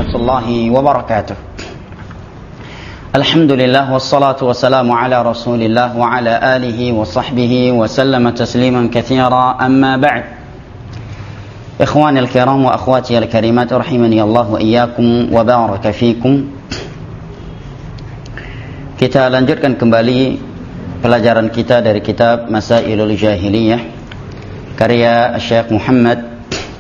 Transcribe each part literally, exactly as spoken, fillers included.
warahmatullahi wabarakatuh. Alhamdulillah wassalatu wassalamu ala Rasulillah wa ala alihi wa sahbihi wa sallama tasliman katsira, amma ba'd. Ikhwani al-kiram wa akhwati al-karimat, rahimani Allah wa iyyakum wa baraka fikum. Kita lanjutkan kembali pelajaran kita dari kitab Masailul Jahiliyah karya Syekh Muhammad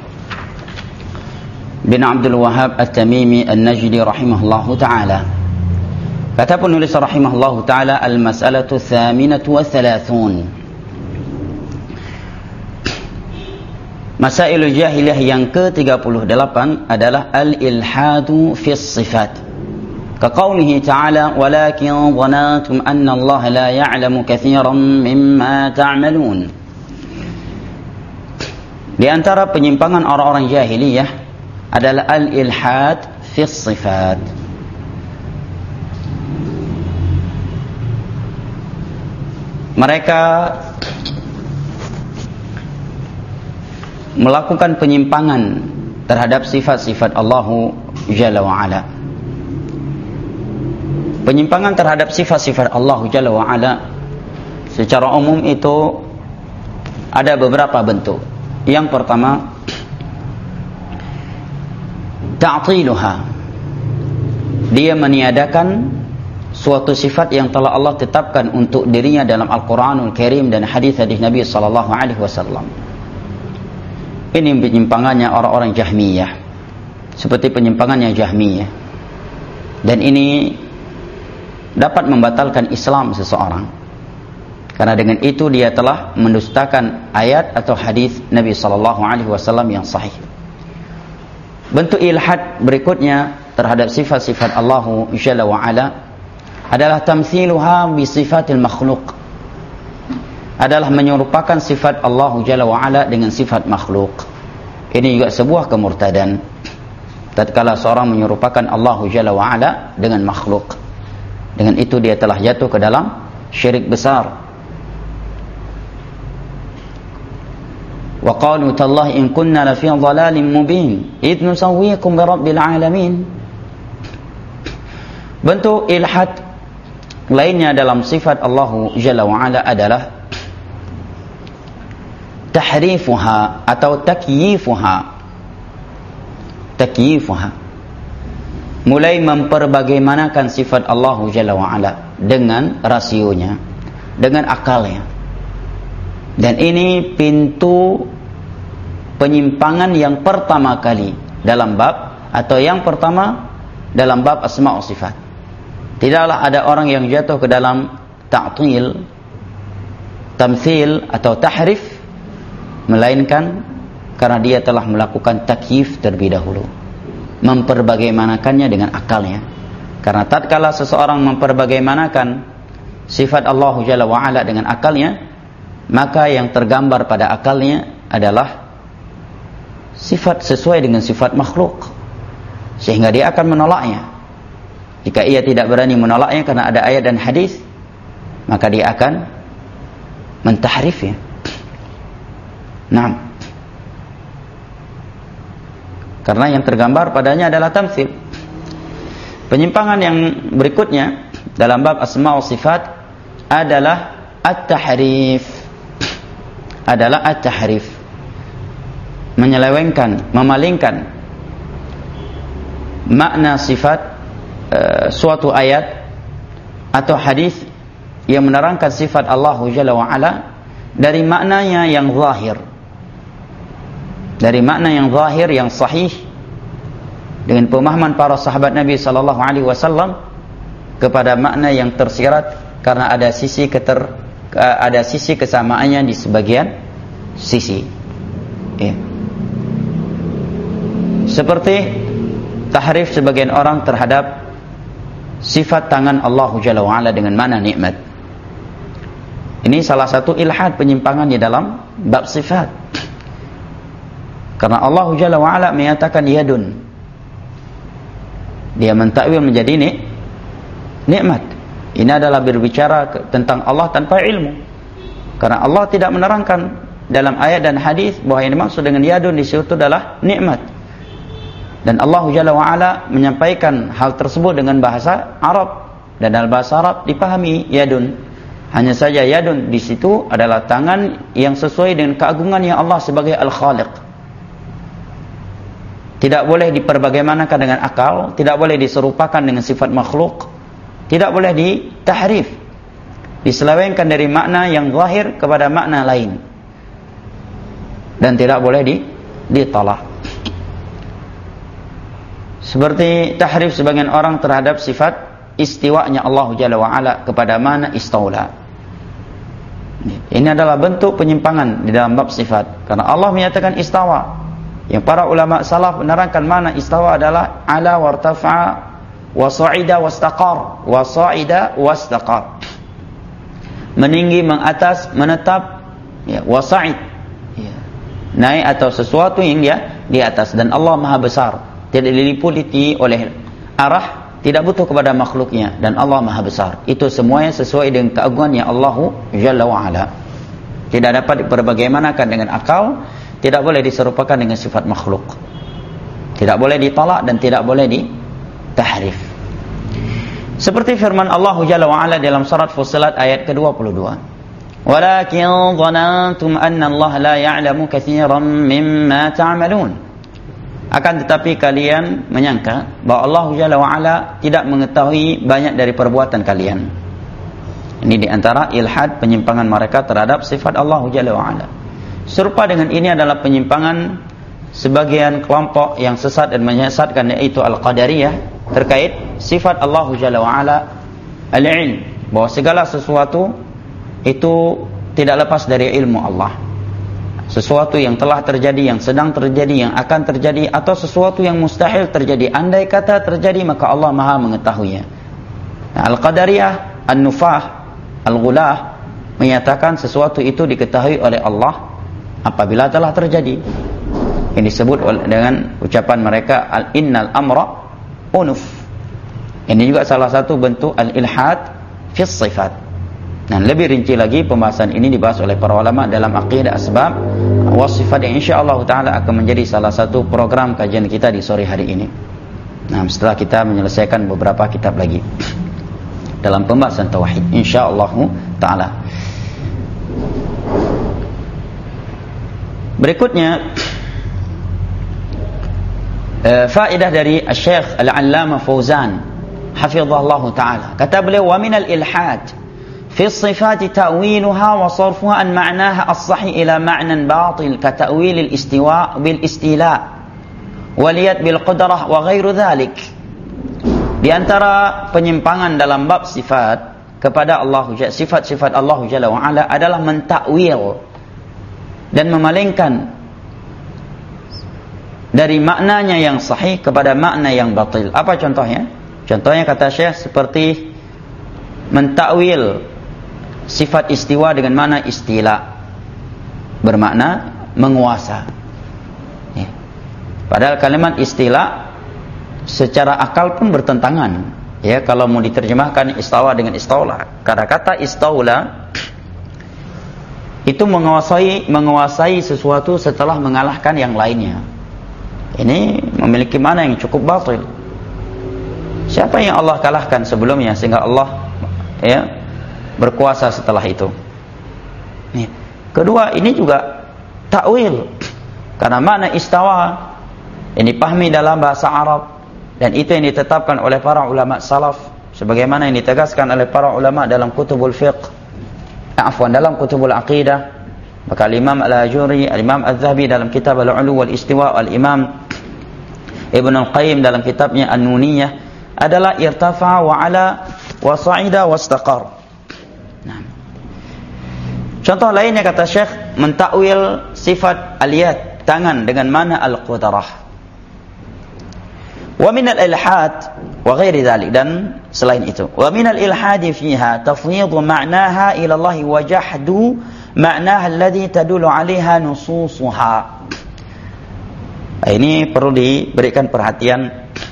bin Abdul Wahhab At-Tamimi An-Najdi rahimahullahu ta'ala. Kata penulis rahimahullahu ta'ala, al-mas'alatu thaminatu wa thalathun. Masailul Jahiliyah yang ke tiga puluh delapan adalah al-ilhadu fi sifat. Kaqaulihi ta'ala, walakin dhanantum anna Allah la ya'lamu katsiran mimma ta'malun. Di antara penyimpangan orang-orang jahiliyah adalah al-ilhad fi sifat. Mereka melakukan penyimpangan terhadap sifat-sifat Allah Jalla wa'ala. Penyimpangan terhadap sifat-sifat Allah Jalla wa'ala secara umum itu ada beberapa bentuk. Yang pertama, ta'tiluha, dia meniadakan suatu sifat yang telah Allah tetapkan untuk dirinya dalam Al-Quranul Karim dan hadis-hadis Nabi sallallahu alaihi wasallam. Ini penyimpangannya orang-orang Jahmiyah, seperti penyimpangannya Jahmiyah, dan ini dapat membatalkan Islam seseorang, karena dengan itu dia telah mendustakan ayat atau hadis Nabi sallallahu alaihi wasallam yang sahih. Bentuk ilhad berikutnya terhadap sifat-sifat Allah Jalla wa'ala adalah tamthiluha bi sifatil makhluk, adalah menyerupakan sifat Allah Jalla wa'ala dengan sifat makhluk. Ini juga sebuah kemurtadan tatkala seorang menyerupakan Allah Jalla wa'ala dengan makhluk. Dengan itu dia telah jatuh ke dalam syirik besar. Wa qalu tallahi in kunna la fi dhalalin mubin id nusawwikum bi rabbil alamin. Bentuk ilhad lainnya dalam sifat Allah Jalla wa'ala adalah tahrifuha atau takyifuha. Takyifuha, mulai memperbagaimanakan sifat Allah Jalla wa'ala dengan rasionya, dengan akalnya. Dan ini pintu penyimpangan yang pertama kali dalam bab, atau yang pertama dalam bab asma' wa sifat. Tidaklah ada orang yang jatuh ke dalam ta'til, tamthil atau tahrif, melainkan karena dia telah melakukan takyif terlebih dahulu, memperbagaimanakannya dengan akalnya. Karena tatkala seseorang memperbagaimanakan sifat Allah Jalla wa'ala dengan akalnya, maka yang tergambar pada akalnya adalah sifat sesuai dengan sifat makhluk, sehingga dia akan menolaknya. Jika ia tidak berani menolaknya karena ada ayat dan hadis, maka dia akan mentahrifnya. Nah, karena yang tergambar padanya adalah tamtsil. Penyimpangan yang berikutnya dalam bab asma wa sifat adalah at-tahrif. Adalah at-tahrif, menyelewengkan, memalingkan makna sifat uh, suatu ayat atau hadis yang menerangkan sifat Allah Jalla wa'ala dari maknanya yang zahir, dari makna yang zahir yang sahih dengan pemahaman para sahabat Nabi sallallahu alaihi wasallam, kepada makna yang tersirat karena ada sisi keter ada sisi kesamaannya di sebagian sisi, ya. Seperti tahrif sebagian orang terhadap sifat tangan Allah Jalla wa'ala dengan mana nikmat. Ini salah satu ilhad, penyimpangan di dalam bab sifat. Karena Allah Jalla wa'ala menyatakan yadun, dia mentakwil menjadi ni, nikmat. Ini adalah berbicara tentang Allah tanpa ilmu, karena Allah tidak menerangkan dalam ayat dan hadis bahwa yang dimaksud dengan yadun di situ adalah nikmat. Dan Allah Jalla wa'ala menyampaikan hal tersebut dengan bahasa Arab. Dan dalam bahasa Arab dipahami yadun. Hanya saja yadun di situ adalah tangan yang sesuai dengan keagungannya Allah sebagai Al-Khaliq. Tidak boleh diperbagaimanakan dengan akal, tidak boleh diserupakan dengan sifat makhluk, tidak boleh ditahrif, diselewengkan dari makna yang zahir kepada makna lain, dan tidak boleh di, ditolak. Seperti tahrif sebagian orang terhadap sifat istiwanya Allah Jalla wa'ala kepada mana istaula. Ini adalah bentuk penyimpangan di dalam bab sifat. Karena Allah menyatakan istawa. Yang para ulama salaf menerangkan mana istawa adalah ala wartafa'a wa sa'ida wastaqar. Wa sa'ida wastaqar. Meninggi, mengatas, menetap, ya, wa sa'id. Ya. Naik atau sesuatu yang dia di atas. Dan Allah Maha Besar. Tidak diliputi oleh arah, tidak butuh kepada makhluknya, dan Allah Maha Besar. Itu semuanya sesuai dengan keagungannya Allah Jalla wa'ala. Tidak dapat diperbagaimanakan dengan akal, tidak boleh diserupakan dengan sifat makhluk, tidak boleh ditolak dan tidak boleh ditahrif. Seperti firman Allah Jalla wa'ala dalam surat Fussilat ayat ke dua puluh dua. Walakin dhanantum anna Allah la ya'lamu katsiran mimma ta'malun. Akan tetapi kalian menyangka bahwa Allah Jalla wa'ala tidak mengetahui banyak dari perbuatan kalian. Ini diantara ilhad, penyimpangan mereka terhadap sifat Allah Jalla wa'ala. Serupa dengan ini adalah penyimpangan sebagian kelompok yang sesat dan menyesatkan, yaitu Al-Qadariyah, terkait sifat Allah Jalla wa'ala al-ilm, bahwa segala sesuatu itu tidak lepas dari ilmu Allah. Sesuatu yang telah terjadi, yang sedang terjadi, yang akan terjadi, atau sesuatu yang mustahil terjadi, andai kata terjadi, maka Allah Maha mengetahuinya. Nah, Al-Qadariyah, An-Nufah, Al-Ghulah menyatakan sesuatu itu diketahui oleh Allah apabila telah terjadi. Ini disebut dengan ucapan mereka al-innal amra unuf. Ini juga salah satu bentuk al-ilhad fi sifat. Dan lebih rinci lagi pembahasan ini dibahas oleh para ulama dalam aqidah asbab wa sifat, yang insyaallah taala akan menjadi salah satu program kajian kita di sore hari ini. Nah, setelah kita menyelesaikan beberapa kitab lagi dalam pembahasan tauhid insyaallah taala. Berikutnya uh, faedah dari Syekh Al-Allamah Fauzan hafizahullah taala. Kata beliau, wa minal ilhad في الصفات تأويلها وصرفها عن معناها الصحيح إلى معنى باطل كتأويل الاستواء بالاستيلاء واليد بالقدرة وغير ذلك. Di antara penyimpangan dalam bab sifat kepada Allah, sifat-sifat Allah Jalla wa'ala adalah mentakwil dan memalingkan dari maknanya yang sahih kepada makna yang batil. Apa contohnya? Contohnya kata Syekh seperti mentakwil sifat istiwa dengan mana istila, bermakna menguasa. Ya. Padahal kalimat istila secara akal pun bertentangan. Ya, kalau mau diterjemahkan istawa dengan istaula. Karena kata istaula itu menguasai menguasai sesuatu setelah mengalahkan yang lainnya. Ini memiliki makna yang cukup batil. Siapa yang Allah kalahkan sebelumnya sehingga Allah ya berkuasa setelah itu? Nih. Kedua, ini juga takwil. Karena makna istawa ini pahami dalam bahasa Arab, dan itu yang ditetapkan oleh para ulama salaf sebagaimana yang ditegaskan oleh para ulama dalam kutubul fiqh, afwan dalam kutubul aqidah. Maka Imam Al-Ajuri, Imam Al-Zahabi dalam kitab Al-Ulu wal Istiwa, Al-Imam Ibn Al-Qayyim dalam kitabnya An-Nuniyah adalah irtafa wa ala wa sa'ida wa istaqar. Nah. Contoh lainnya kata Syekh mentakwil sifat al-yad, tangan, dengan mana al-qudrah. Wa min al-ilhad wa ghairi dzalik, dan selain itu. Wa min al-ilhad fiha tafwidhu ma'naha ila Allah wa jahdu ma'naha alladhi tadullu 'alaiha nususuha. Ini perlu diberikan perhatian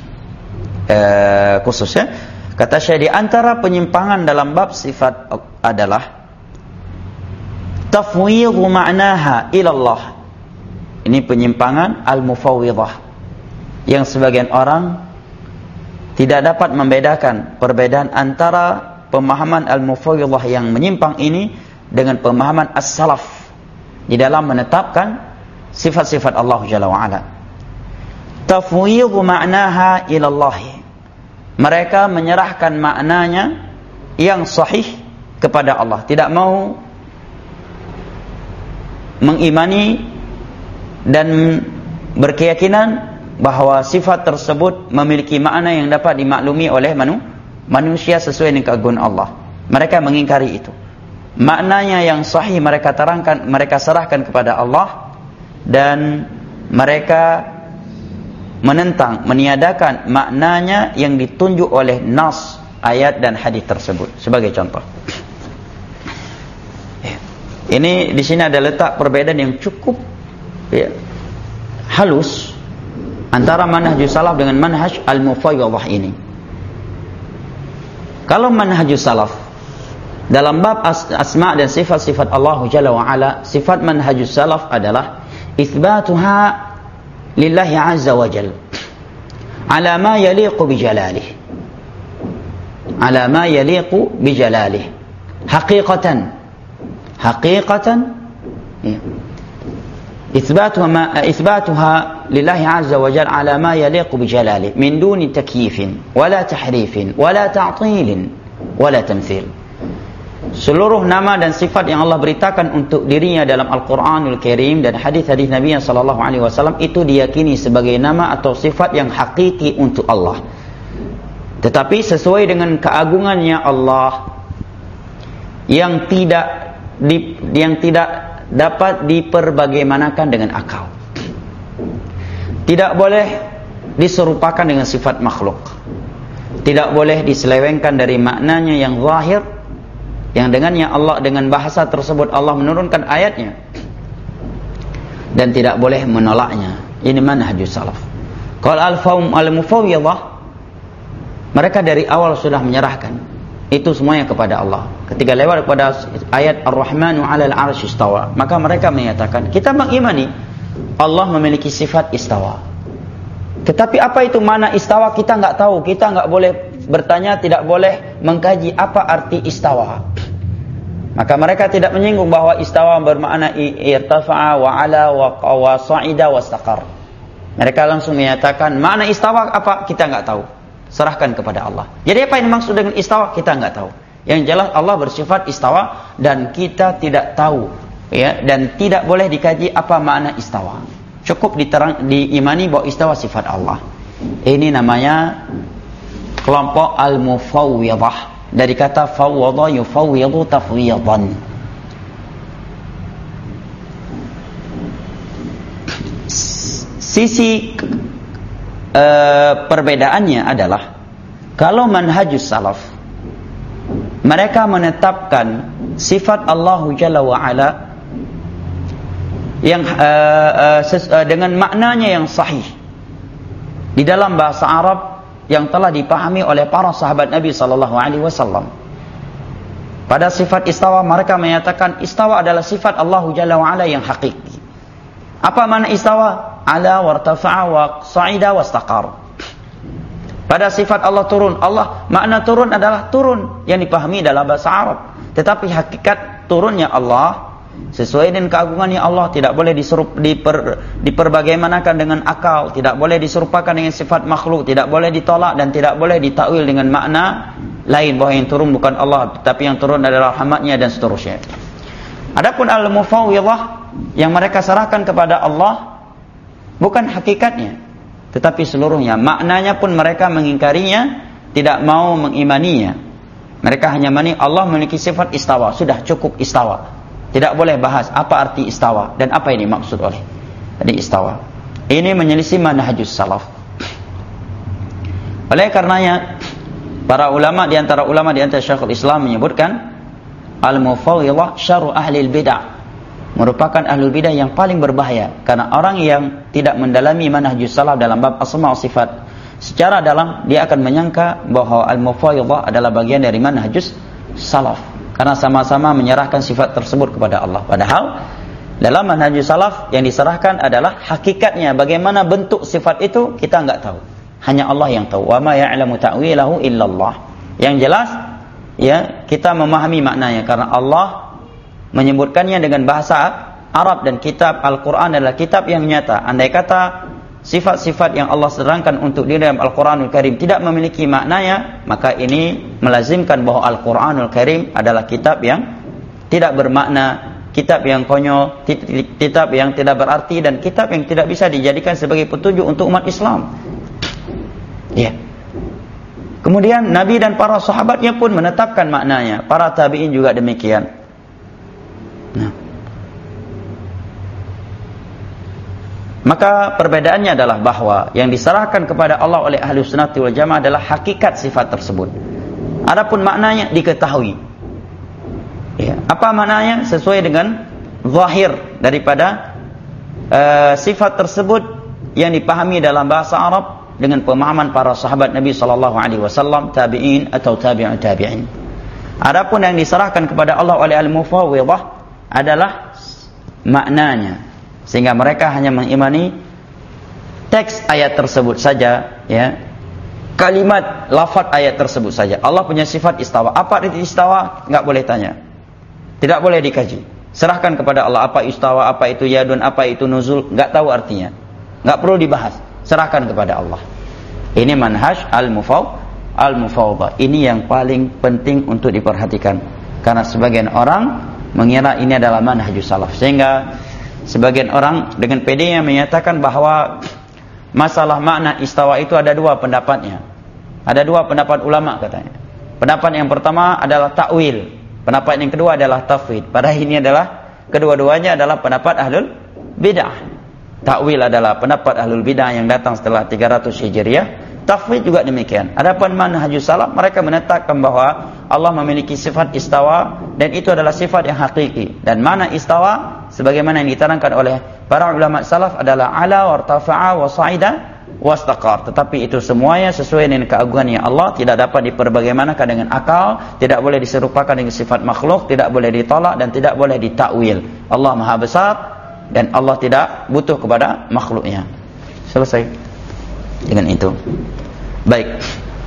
eh, khusus ya. Kata Syekh, di antara penyimpangan dalam bab sifat adalah tafwidhu ma'naha ila Allah. Ini penyimpangan al-mufawwidhah. yang sebagian orang tidak dapat membedakan perbedaan antara pemahaman al-mufawwidah yang menyimpang ini dengan pemahaman as-salaf di dalam menetapkan sifat-sifat Allah Jalla wa'ala. Tafwidhu ma'naha ilallahi. Mereka menyerahkan maknanya yang sahih kepada Allah. Tidak mau mengimani dan berkeyakinan bahwa sifat tersebut memiliki makna yang dapat dimaklumi oleh manu, manusia sesuai dengan keagungan Allah. Mereka mengingkari itu. Maknanya yang sahih mereka terangkan, mereka serahkan kepada Allah, dan mereka menentang, meniadakan maknanya yang ditunjuk oleh nas ayat dan hadis tersebut. Sebagai contoh, ini di sini ada letak perbedaan yang cukup ya, halus antara manhajus salaf dengan manhaj al-mufawwidah ini. Kalau manhajus salaf dalam bab as asma dan sifat-sifat Allah Jalla wa Ala, sifat manhajus salaf adalah itsbatuha lillahi azza wa jalla ala ma yaliqu bi jalalih, ala ma yaliqu bi jalalih, haqiqatan haqiqatan ya. إثباتها ما إثباتها لله عز وجل على ما يليق بجلاله من دون تكييف ولا تحريف ولا تعطيل ولا تمثيل. Seluruh nama dan sifat yang Allah beritakan untuk dirinya dalam Al-Quranul Karim dan hadis-hadis Nabi sallallahu alaihi wasallam itu diyakini sebagai nama atau sifat yang hakiki untuk Allah, tetapi sesuai dengan keagungannya Allah yang tidak di, yang tidak dapat diperbagaimanakan dengan akal. Tidak boleh diserupakan dengan sifat makhluk. Tidak boleh diselewengkan dari maknanya yang zahir, yang dengannya Allah, dengan bahasa tersebut Allah menurunkan ayatnya, dan tidak boleh menolaknya. Ini manhajus salaf. Kalau al-mufawwidah, mereka dari awal sudah menyerahkan itu semuanya kepada Allah. Ketika lewat kepada ayat Ar-Rahmanu 'alal 'arsy istawa, maka mereka menyatakan, kita mengimani Allah memiliki sifat istawa. Tetapi apa itu mana istawa kita enggak tahu. Kita enggak boleh bertanya, tidak boleh mengkaji apa arti istawa. Maka mereka tidak menyinggung bahwa istawa bermakna irtafa'a wa 'ala wa sa'ida wa istaqar. Mereka langsung menyatakan makna istawa apa kita enggak tahu. Serahkan kepada Allah. Jadi apa yang dimaksud dengan istawa kita enggak tahu. Yang jelas Allah bersifat istawa dan kita tidak tahu, ya, dan tidak boleh dikaji apa makna istawa. Cukup diterang, diimani bahwa istawa sifat Allah. Ini namanya kelompok al-mufawwidah, dari kata fawwada yufawwidu tafwidan. Sisi Uh, perbedaannya adalah kalau manhajus salaf mereka menetapkan sifat Allah Jalla wa Ala yang uh, uh, ses, uh, dengan maknanya yang sahih di dalam bahasa Arab yang telah dipahami oleh para sahabat Nabi sallallahu alaihi wasallam. Pada sifat istawa mereka menyatakan istawa adalah sifat Allah Jalla wa Ala yang hakiki. Apa makna istawa? Ala wartafa'a wa sa'ida wa istaqar. Pada sifat Allah turun, Allah makna turun adalah turun yang dipahami dalam bahasa Arab. Tetapi hakikat turunnya Allah sesuai dengan keagungannya Allah, tidak boleh diserup, diper, diperbagaimanakan dengan akal, tidak boleh diserupakan dengan sifat makhluk, tidak boleh ditolak dan tidak boleh ditakwil dengan makna lain bahwa yang turun bukan Allah, tapi yang turun adalah rahmatnya dan seterusnya. Adapun al-mufawwidah yang mereka serahkan kepada Allah bukan hakikatnya, tetapi seluruhnya. Maknanya pun mereka mengingkarinya, tidak mau mengimaninya. Mereka hanya mani Allah memiliki sifat istawa, sudah cukup istawa. Tidak boleh bahas apa arti istawa dan apa yang dimaksud oleh tadi istawa. Ini menyelisih manhajus salaf. Oleh karenanya para ulama di antara ulama di antara Syekhul Islam menyebutkan al-mufawwidah syarru ahli al-bid'ah, merupakan ahlul bidah yang paling berbahaya, karena orang yang tidak mendalami manhajus salaf dalam bab asma wa sifat secara dalam, dia akan menyangka bahwa al-mufawwidah adalah bagian dari manhajus salaf, karena sama-sama menyerahkan sifat tersebut kepada Allah. Padahal Dalam manhaj salaf yang diserahkan adalah hakikatnya, bagaimana bentuk sifat itu kita enggak tahu. Hanya Allah yang tahu. Wa ma ya'lamu ta'wilahu illallah. Yang jelas ya, kita memahami maknanya karena Allah menyebutkannya dengan bahasa Arab, dan kitab Al-Qur'an adalah kitab yang nyata. Andai kata sifat-sifat yang Allah terangkan untuk diri dalam Al-Qur'anul Karim tidak memiliki maknanya, maka ini melazimkan bahwa Al-Qur'anul Karim adalah kitab yang tidak bermakna, kitab yang konyol, kitab yang tidak berarti, dan kitab yang tidak bisa dijadikan sebagai petunjuk untuk umat Islam. Ya. Kemudian Nabi dan para sahabatnya pun menetapkan maknanya, para tabi'in juga demikian. Nah. Maka perbedaannya adalah bahwa yang diserahkan kepada Allah oleh ahli sunnati wal jamaah adalah hakikat sifat tersebut. Adapun maknanya diketahui. Ya, apa maknanya? Sesuai dengan zahir daripada uh, sifat tersebut yang dipahami dalam bahasa Arab dengan pemahaman para sahabat Nabi sallallahu alaihi wasallam, tabi'in atau tabi'ut tabi'in. Adapun yang diserahkan kepada Allah oleh al-mufawwidhah adalah maknanya, sehingga mereka hanya mengimani teks ayat tersebut saja, ya, kalimat lafaz ayat tersebut saja. Allah punya sifat istawa. Apa itu istawa? Enggak boleh tanya, tidak boleh dikaji. Serahkan kepada Allah apa istawa, apa itu yadun, apa itu nuzul, enggak tahu artinya, enggak perlu dibahas. Serahkan kepada Allah. Ini manhaj al-mufaw al-mufawwadah. Ini yang paling penting untuk diperhatikan, karena sebagian orang mengira ini adalah manhajus salaf, sehingga sebagian orang dengan pedenya menyatakan bahwa masalah makna istawa itu ada dua pendapatnya. Ada dua pendapat ulama katanya. Pendapat yang pertama adalah ta'wil, pendapat yang kedua adalah tafwid. Padahal ini adalah kedua-duanya adalah pendapat ahlul bid'ah. Ta'wil adalah pendapat ahlul bid'ah yang datang setelah tiga ratus Hijriah. Tafwid juga demikian. Adapun manhajus salaf, mereka menetapkan bahwa Allah memiliki sifat istawa, dan itu adalah sifat yang hakiki. Dan mana istawa sebagaimana yang diterangkan oleh para ulama salaf adalah ala wartafa'a wa sa'ida wastaqar. Tetapi itu semuanya sesuai dengan keagungannya Allah, tidak dapat diperbagaimanakan dengan akal, tidak boleh diserupakan dengan sifat makhluk, tidak boleh ditolak dan tidak boleh ditakwil. Allah Maha Besar dan Allah tidak butuh kepada makhluknya. Selesai dengan itu. Baik.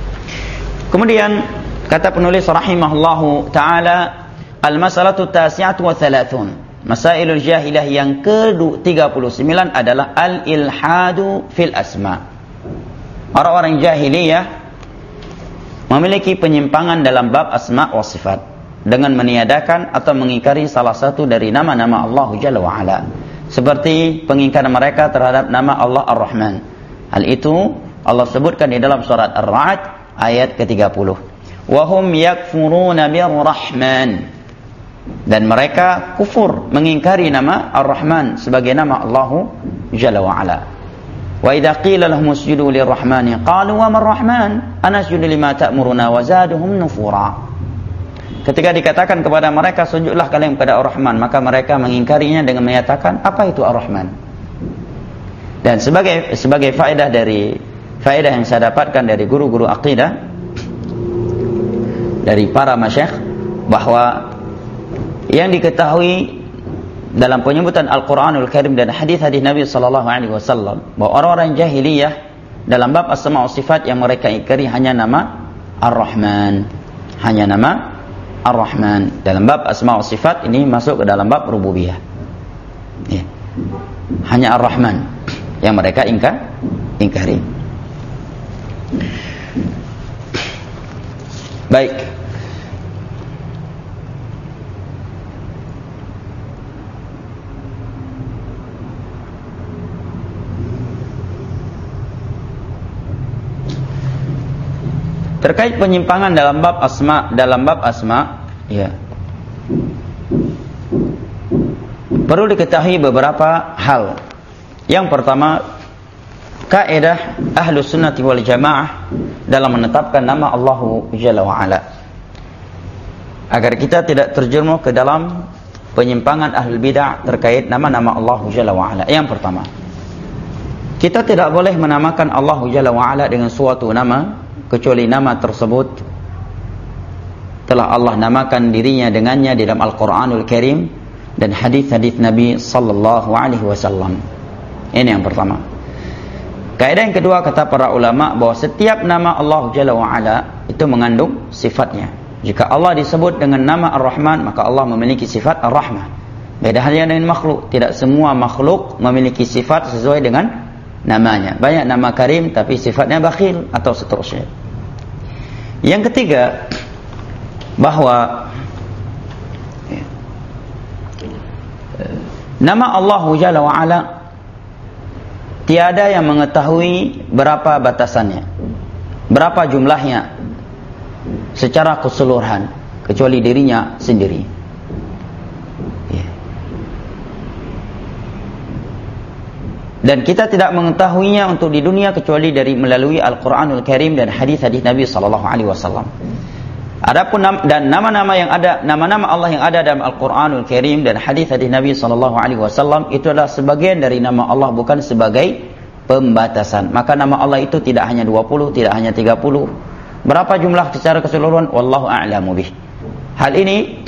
Kemudian kata penulis rahimahullahu taala, al-masalatu tasi'atu wa thalathun. Masailul jahilah yang ke tiga puluh sembilan adalah al-ilhadu fil asma. Orang-orang jahiliyah memiliki penyimpangan dalam bab asma wa sifat dengan meniadakan atau mengingkari salah satu dari nama-nama Allah Jalla wa Ala, seperti pengingkaran mereka terhadap nama Allah Ar-Rahman. Hal itu Allah sebutkan di dalam surat Ar-Ra'd ayat ke tiga puluh. Wa hum yakfuruna bir-Rahman. Dan mereka kufur mengingkari nama Ar-Rahman sebagai nama Allah Jalla wa Ala. Wa idza qila lahum usjudu lir-Rahmani qalu wa mar-Rahman anasjudu lima ta'muruna wa zaduhum nufura. Ketika dikatakan kepada mereka sujudlah kalian kepada Ar-Rahman, maka mereka mengingkarinya dengan menyatakan apa itu Ar-Rahman. Dan sebagai sebagai faedah dari faedah yang saya dapatkan dari guru-guru akidah, dari para masyayikh, bahwa yang diketahui dalam penyebutan Al-Quranul Karim dan hadis-hadis Nabi sallallahu alaihi wasallam, bahwa orang-orang jahiliyah dalam bab asma wa sifat yang mereka ingkari hanya nama Ar-Rahman, hanya nama Ar-Rahman. Dalam bab asma wa sifat ini masuk ke dalam bab rububiyah, ya. Hanya Ar-Rahman yang mereka ingkar, ingkari. Baik. Terkait penyimpangan dalam bab asma, dalam bab asma, ya, perlu diketahui beberapa hal. Yang pertama, kaidah Ahlus Sunnah wal Jamaah dalam menetapkan nama Allah Jalla wa Ala, agar kita tidak terjerumus ke dalam penyimpangan ahlul bidah terkait nama-nama Allah Jalla wa Ala. Yang pertama, kita tidak boleh menamakan Allah Jalla wa Ala dengan suatu nama kecuali nama tersebut telah Allah namakan dirinya dengannya di dalam Al-Quranul Karim, dan hadis-hadis Nabi sallallahu alaihi wasallam. Ini yang pertama. Kaidah yang kedua, kata para ulama, bahwa setiap nama Allah Jalla wa Ala itu mengandung sifatnya. Jika Allah disebut dengan nama Ar-Rahman, maka Allah memiliki sifat Ar-Rahmah. Beda halnya dengan makhluk. Tidak semua makhluk memiliki sifat sesuai dengan namanya. Banyak nama Karim tapi sifatnya bakhil atau seterusnya. Yang ketiga, bahwa nama Allah Jalla wa Ala tiada yang mengetahui berapa batasannya, berapa jumlahnya secara keseluruhan, kecuali dirinya sendiri. Ya. Dan kita tidak mengetahuinya untuk di dunia kecuali dari melalui Al-Quranul Karim dan hadis-hadis Nabi sallallahu alaihi wasallam. Adapun nam- dan nama-nama yang ada, nama-nama Allah yang ada dalam Al-Quranul Karim dan hadis-hadis Nabi sallallahu alaihi wasallam itu adalah sebagian dari nama Allah, bukan sebagai pembatasan. Maka nama Allah itu tidak hanya dua puluh, tidak hanya tiga puluh. Berapa jumlah secara keseluruhan? Wallahu a'lamu bih. Hal ini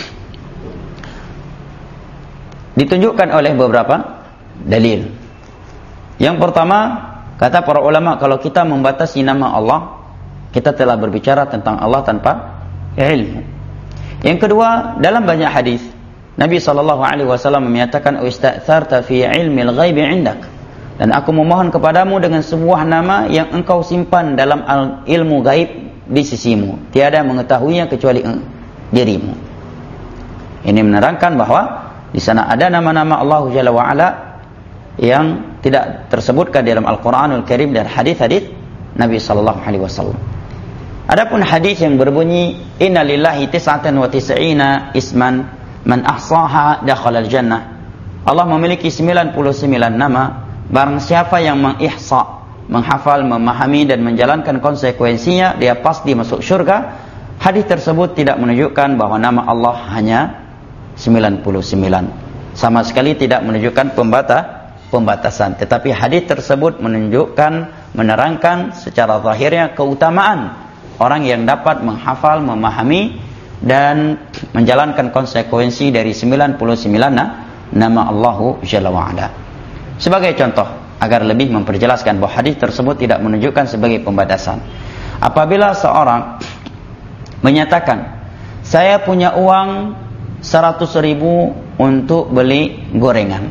ditunjukkan oleh beberapa dalil. Yang pertama, kata para ulama, kalau kita membatasi nama Allah, kita telah berbicara tentang Allah tanpa ilmu. Yang kedua, dalam banyak hadis Nabi sallallahu alaihi wasallam menyatakan, "Ista'tharta fi ilmil ghaibi 'indak." Dan aku memohon kepadamu dengan sebuah nama yang engkau simpan dalam ilmu gaib di sisimu. Tiada mengetahuinya kecuali dirimu. Ini menerangkan bahwa di sana ada nama-nama Allah Jalla wa Ala yang tidak tersebutkan dalam Al-Quranul Karim dan hadis-hadis Nabi sallallahu alaihi wasallam. Adapun hadis yang berbunyi, "Inna lillahi tis'atan wa tis'ina isman man ahsaha dakhala al-jannah." Allah memiliki sembilan puluh sembilan nama, barang siapa yang mengihsa, menghafal, memahami dan menjalankan konsekuensinya, dia pasti masuk syurga. Hadis tersebut tidak menunjukkan bahwa nama Allah hanya sembilan puluh sembilan. Sama sekali tidak menunjukkan pembata, pembatasan. Tetapi hadis tersebut menunjukkan, menerangkan secara zahirnya keutamaan orang yang dapat menghafal, memahami dan menjalankan konsekuensi dari sembilan puluh sembilan nama Allah Jalla wa Ala. Sebagai contoh, agar lebih memperjelaskan bahwa hadis tersebut tidak menunjukkan sebagai pembatasan. Apabila seorang menyatakan, saya punya uang seratus ribu untuk beli gorengan,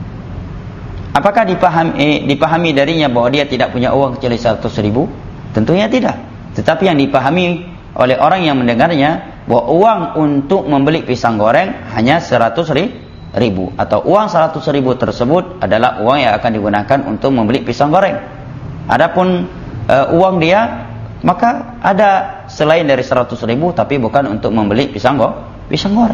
apakah dipahami, eh, dipahami darinya bahwa dia tidak punya uang kecuali seratus ribu? Tentunya tidak. Tetapi yang dipahami oleh orang yang mendengarnya, bahwa uang untuk membeli pisang goreng hanya seratus ribu, atau uang seratus ribu tersebut adalah uang yang akan digunakan untuk membeli pisang goreng. Adapun e, uang dia, maka ada selain dari seratus ribu, tapi bukan untuk membeli pisang, go, pisang goreng.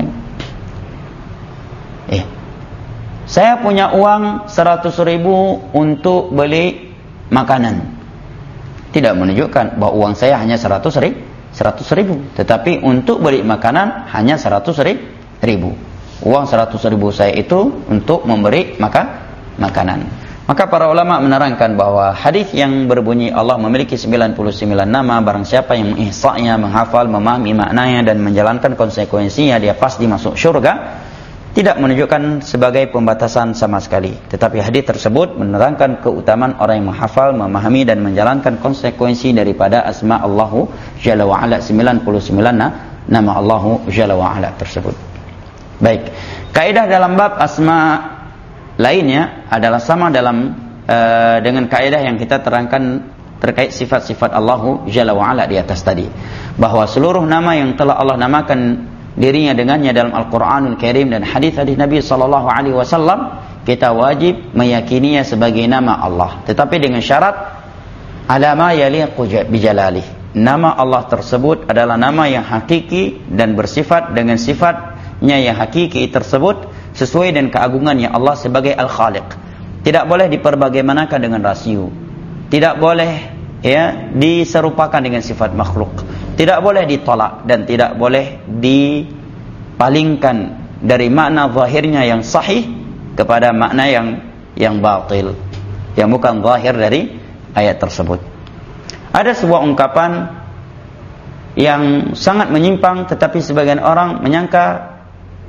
Eh, saya punya uang seratus ribu untuk beli makanan. Tidak menunjukkan bahwa uang saya hanya seratus ribu, tetapi untuk beli makanan hanya seratus ribu. Uang seratus ribu saya itu untuk memberi maka, makanan. Maka para ulama menerangkan bahwa hadis yang berbunyi Allah memiliki sembilan puluh sembilan nama, barang siapa yang mengihsa'nya, menghafal, memahami maknanya dan menjalankan konsekuensinya, dia pasti masuk syurga, tidak menunjukkan sebagai pembatasan sama sekali. Tetapi hadis tersebut menerangkan keutamaan orang yang menghafal, memahami dan menjalankan konsekuensi daripada asma Allahu Jalla wa Ala, sembilan puluh sembilan nama Allahu Jalla wa Ala tersebut. Baik, kaidah dalam bab asma lainnya adalah sama dalam uh, dengan kaidah yang kita terangkan terkait sifat-sifat Allahu Jalla wa Ala di atas tadi, bahwa seluruh nama yang telah Allah namakan dirinya dengannya dalam Al-Quranul Karim dan hadis-hadis Nabi sallallahu alaihi wasallam, kita wajib meyakininya sebagai nama Allah, tetapi dengan syarat ala ma yaliqu bijalalih. Nama Allah tersebut adalah nama yang hakiki dan bersifat dengan sifatnya yang hakiki tersebut sesuai dengan keagungannya Allah sebagai Al-Khaliq. Tidak boleh diperbagaimanakan dengan rasio. Tidak boleh ya diserupakan dengan sifat makhluk. Tidak boleh ditolak dan tidak boleh dipalingkan dari makna zahirnya yang sahih kepada makna yang yang batil, yang bukan zahir dari ayat tersebut. Ada sebuah ungkapan yang sangat menyimpang, tetapi sebagian orang menyangka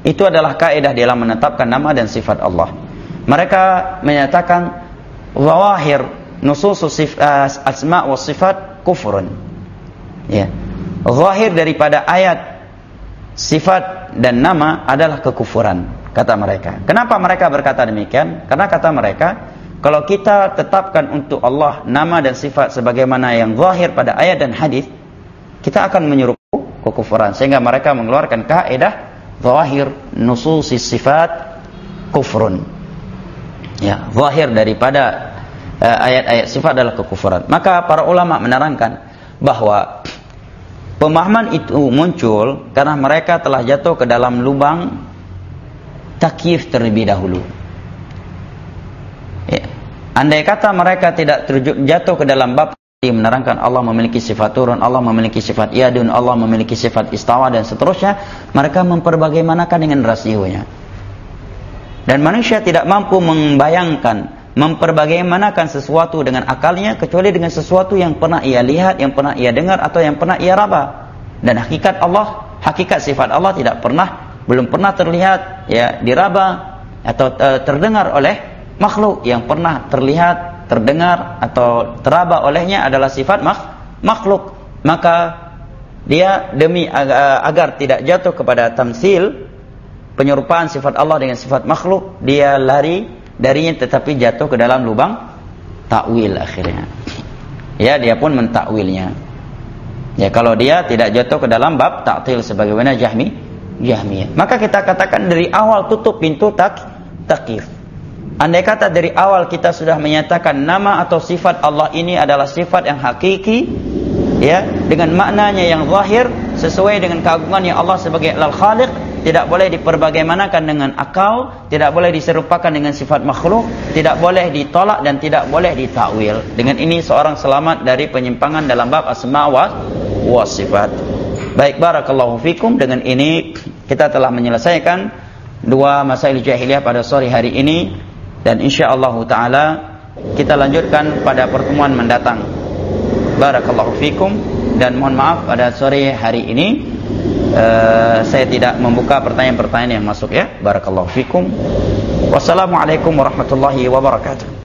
Itu adalah kaidah dalam menetapkan nama dan sifat Allah. Mereka menyatakan zawahir nususus asma wa sifat kufrun. Ya. Zahir daripada ayat sifat dan nama adalah kekufuran, kata mereka. Kenapa mereka berkata demikian? Karena kata mereka, kalau kita tetapkan untuk Allah nama dan sifat sebagaimana yang zahir pada ayat dan hadis, kita akan menyerupai kekufuran. Sehingga mereka mengeluarkan kaidah zahir nususis sifat kufrun. Ya, zahir daripada uh, ayat-ayat sifat adalah kekufuran. Maka para ulama menerangkan bahwa pemahaman itu muncul karena mereka telah jatuh ke dalam lubang takyif terlebih dahulu. Ya. Andai kata mereka tidak terjatuh ke dalam bab menerangkan Allah memiliki sifat turun, Allah memiliki sifat yadun, Allah memiliki sifat istawa dan seterusnya, mereka memperbagaimanakan dengan rasionya. Dan manusia tidak mampu membayangkan, memperbagaimanakan sesuatu dengan akalnya kecuali dengan sesuatu yang pernah ia lihat, yang pernah ia dengar atau yang pernah ia raba. Dan hakikat Allah, hakikat sifat Allah tidak pernah, belum pernah terlihat, ya, diraba atau uh, terdengar oleh makhluk. Yang pernah terlihat, terdengar atau teraba olehnya adalah sifat makhluk. Maka dia demi agar, agar tidak jatuh kepada tamsil, penyerupaan sifat Allah dengan sifat makhluk, dia lari darinya tetapi jatuh ke dalam lubang takwil akhirnya. Ya, dia pun mentakwilnya. Ya, kalau dia tidak jatuh ke dalam bab ta'til sebagaimana Jahmi, Jahmiyah. Maka kita katakan dari awal tutup pintu tak takyif. Andai kata dari awal kita sudah menyatakan nama atau sifat Allah ini adalah sifat yang hakiki, ya, dengan maknanya yang zahir sesuai dengan keagungannya Allah sebagai Al-Khaliq, tidak boleh diperbagaimanakan dengan akal, tidak boleh diserupakan dengan sifat makhluk, tidak boleh ditolak dan tidak boleh ditakwil. Dengan ini seorang selamat dari penyimpangan dalam bab asma wa, wa sifat. Baik, barakallahu fikum. Dengan ini kita telah menyelesaikan dua masail jahiliyah pada sore hari ini, dan insyaallah taala kita lanjutkan pada pertemuan mendatang. Barakallahu fikum. Dan mohon maaf pada sore hari ini Uh, saya tidak membuka pertanyaan-pertanyaan yang masuk, ya. Barakallahu fikum. Wassalamualaikum warahmatullahi wabarakatuh.